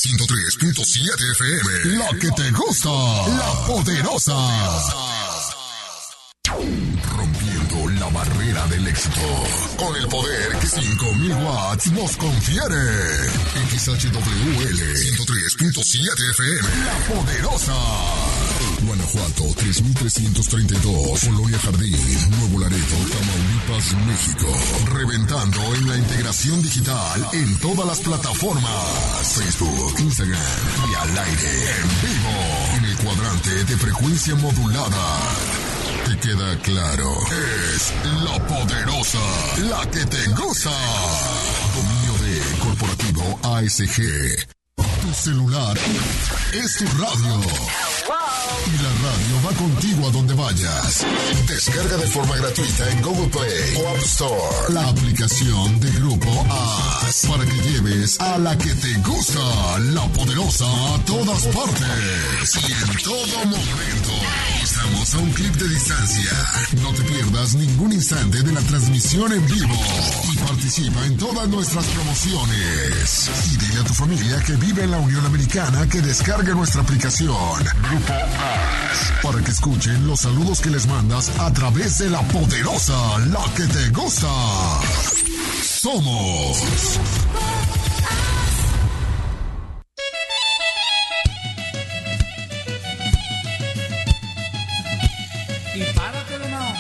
103.7 FM. La que te gusta. La poderosa. Rompiendo la barrera del éxito. Con el poder que 5000 watts nos confiere. XHWL 103.7 FM. La poderosa. Guanajuato 3332. Colonia Jardín. Nuevo Laredo, Tamaulipas, México. Reventando en la integración digital en todas las plataformas. Facebook, Instagram y al aire. En vivo. En el cuadrante de frecuencia modulada. ¿Te queda claro? Es la poderosa, la que te gusta. Dominio de Corporativo ASG. Tu celular es tu radio. Y la radio va contigo a donde vayas. Descarga de forma gratuita en Google Play o App Store la aplicación de Grupo AS para que lleves a la que te gusta, la poderosa, a todas partes y en todo momento. Estamos a un clic de distancia. No te pierdas ningún instante de la transmisión en vivo y participa en todas nuestras promociones. Y dile a tu familia que vive en la Unión Americana que descargue nuestra aplicación Grupo AS para que escuchen los saludos que les mandas a través de la poderosa, la que te gusta. Somos y párate de nuevo.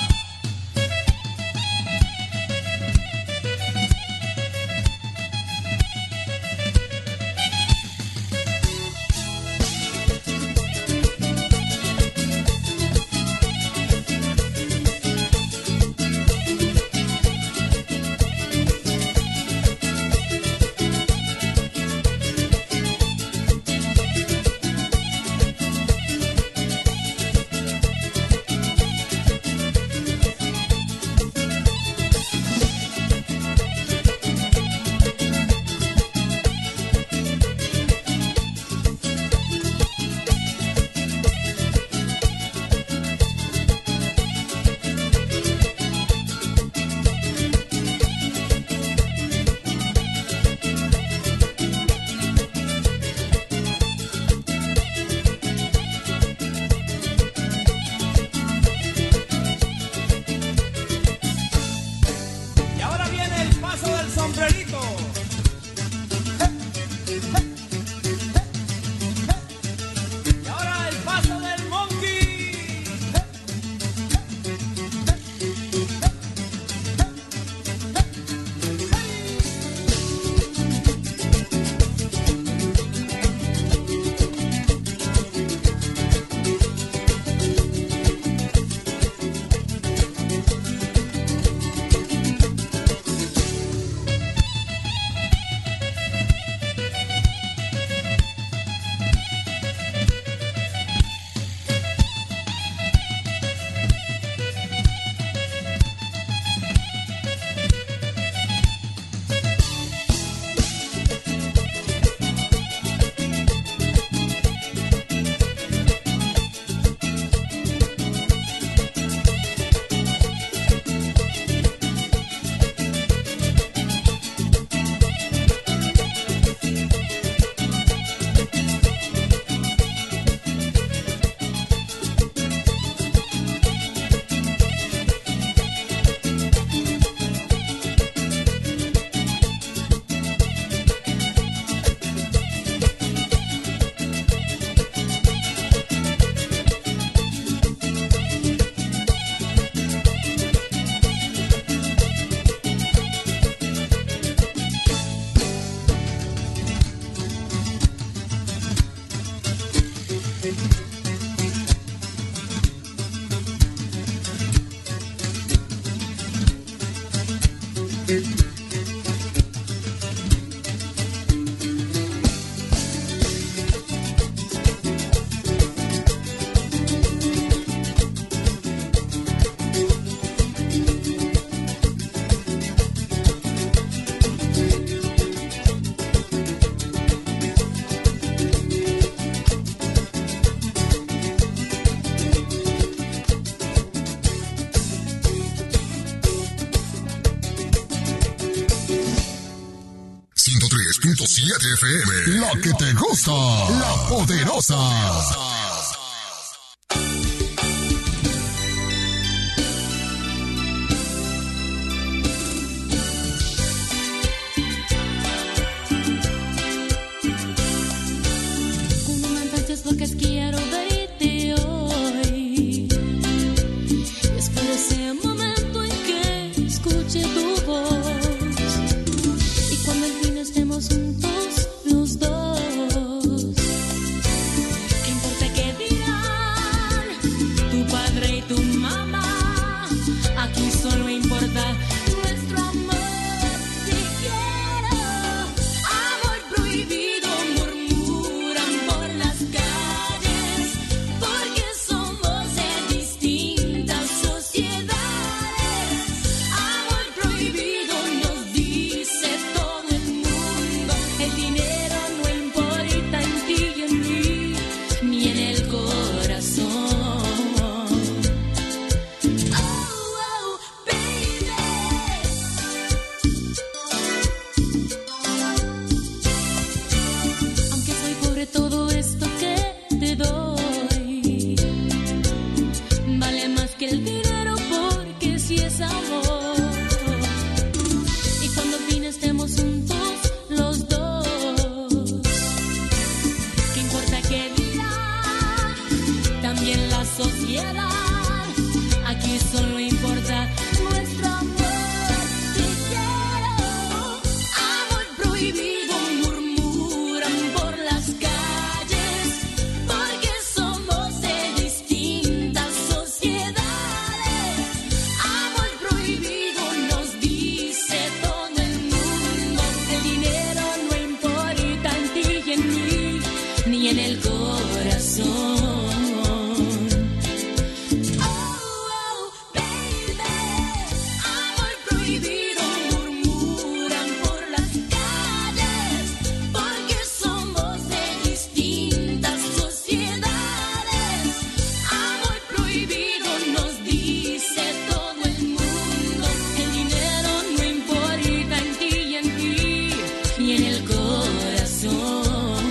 FM, la que te gusta, La Poderosa. Porque quiero verte hoy. Espero ese momento en que escuche tu voz. Y cuando al fin estemos juntos los dos. ¿Qué importa qué dirán tu padre y tu mamá? Aquí solo importa nuestro amor. Te quiero, amor prohibido, murmuran por las calles, porque somos de distintas sociedades. Amor prohibido nos dice todo el mundo. El dinero no importa en ti y en mí, ni en el corazón. Oh, baby. Aunque soy pobre, todo esto que te doy vale más que el dinero, porque si es amor. Y cuando al fin estemos juntos los dos, ¿qué importa qué dirá también la sociedad? Aquí solo importa nuestro amor. Te quiero, amor prohibido, murmuran por las calles, porque somos de distintas sociedades. Amor prohibido nos dice todo el mundo. El dinero no importa en ti y en mí, ni en el corazón. Oh, baby. Amor prohibido, murmuran por las calles, porque somos de distintas sociedades. Amor prohibido nos dice todo el mundo. El dinero no importa en ti y en mí, ni en el corazón.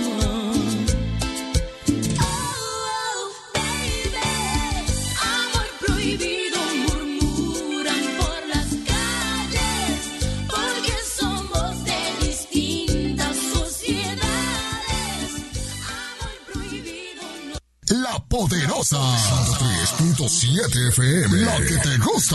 Oh, baby. Amor prohibido, murmuran por las calles, porque somos de distintas sociedades. Amor prohibido no. La Poderosa. 103.7 FM, la que te gusta.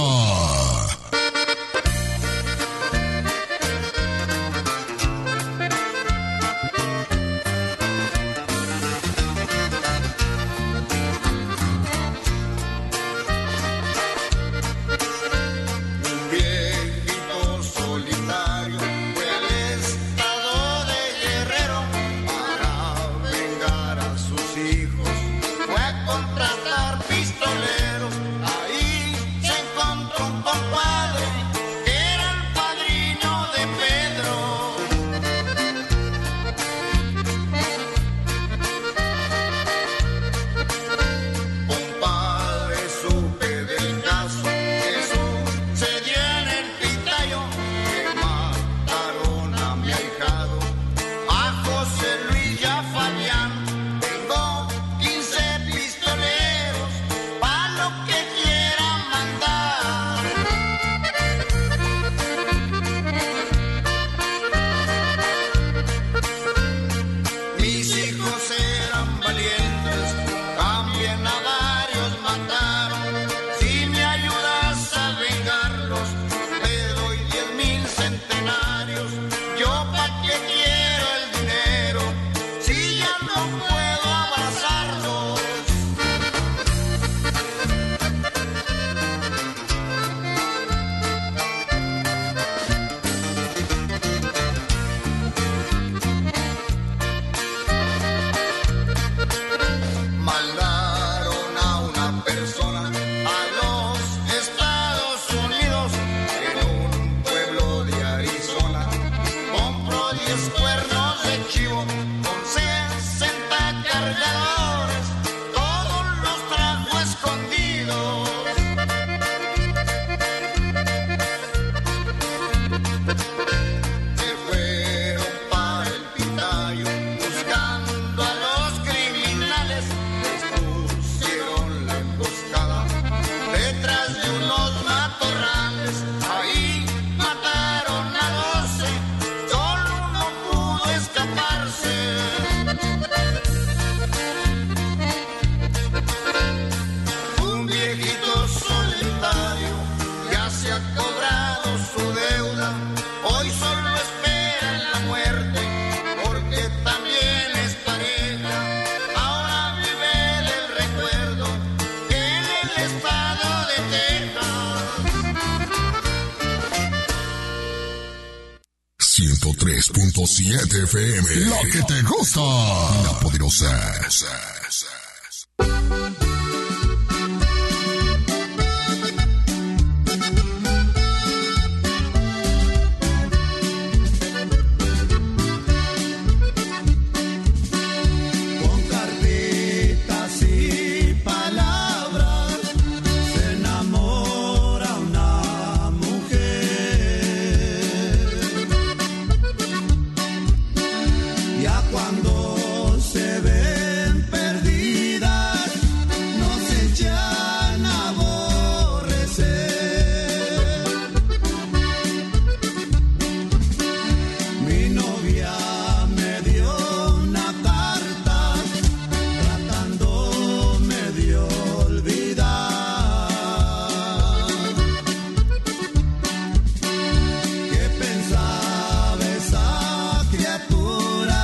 Un viejito solitario fue al estado de Guerrero para vengar a sus hijos. Fue a contratar pistoleros. Ahí se encontró un compadre que era el padrino de Pedro. Compadre, supe del caso que sucedió en el Pitayo, que mataron a mi ahijado, a José Luis y a Fabián. Tengo 15 pistoleros pa' lo que quieran mandar. Mis hijos eran valientes, también a varios mataron. Si me ayudas a vengarlos, te doy 10,000 centenarios. Yo pa' qué quiero el dinero, si ya no puedo abrazarlos. Mandaron a una persona a los Estados Unidos, en un pueblo de Arizona. Compró 10 cuernos de chivo con 60 cargadores, todos los trajo escondidos. Se fueron para el Pitayo. 103.7 FM. La que te gusta. La Poderosa. Cuando se ven perdidas, no se echan a aborrecer. Mi novia me dio una carta tratándome de olvidar. ¿Qué pensaba esa criatura?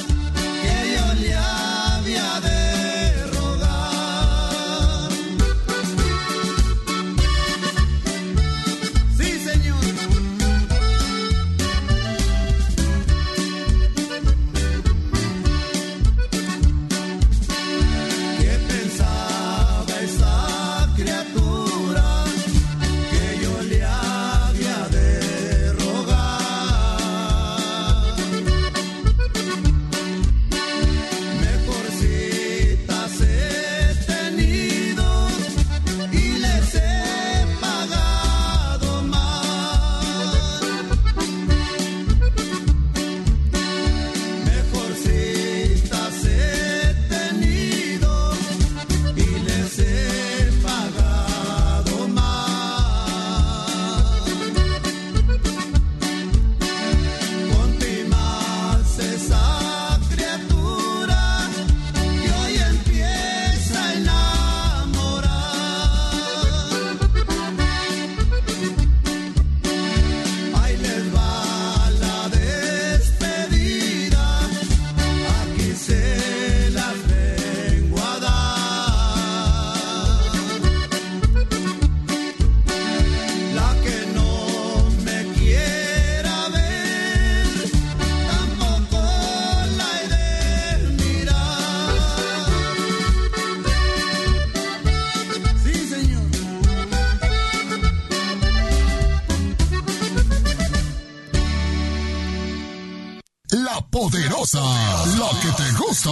Poderosa, la que te gusta.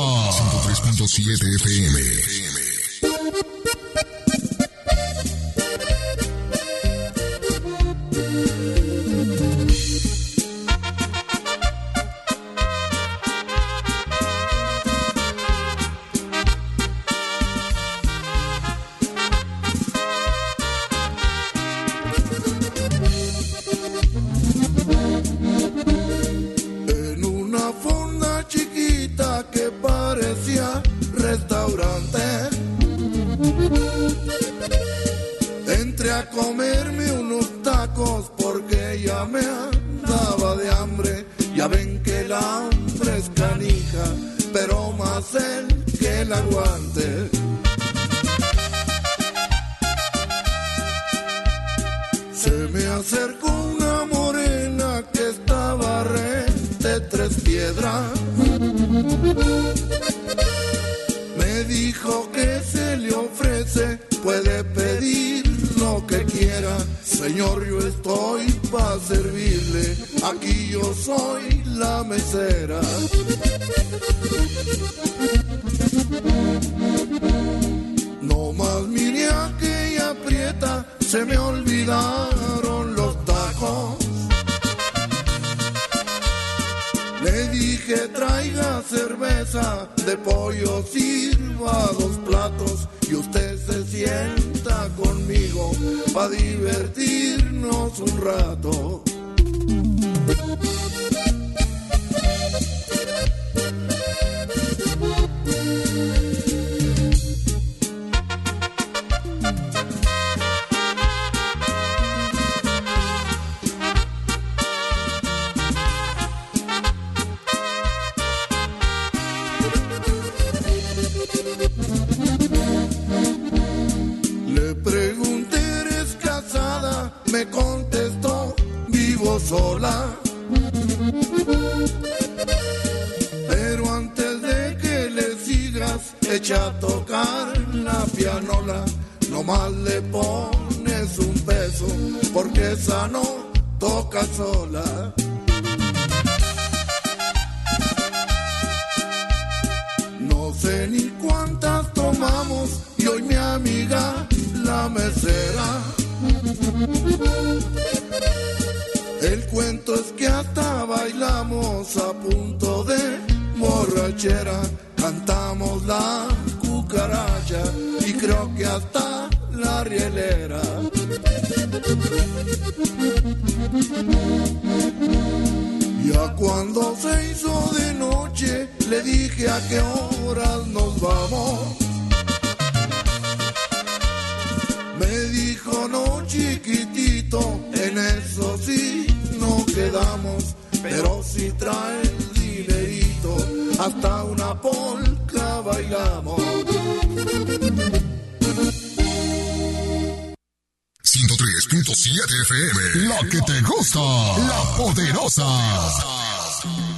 103.7 FM. Le pregunté, ¿eres casada? Me contestó, echa a tocar la pianola, nomás le pones un peso, porque esa no toca sola. No sé ni cuántas tomamos y hoy mi amiga la mesera. El cuento es que hasta bailamos a punto de borrachera, cantamos la cucaracha y creo que hasta la rielera. Ya cuando se hizo de noche le dije a qué horas nos vamos. Me dijo no chiquitito, en eso sí no quedamos, pero si trae el dinerito, hasta una polca bailamos. 103.7 FM, la que te gusta, la poderosa.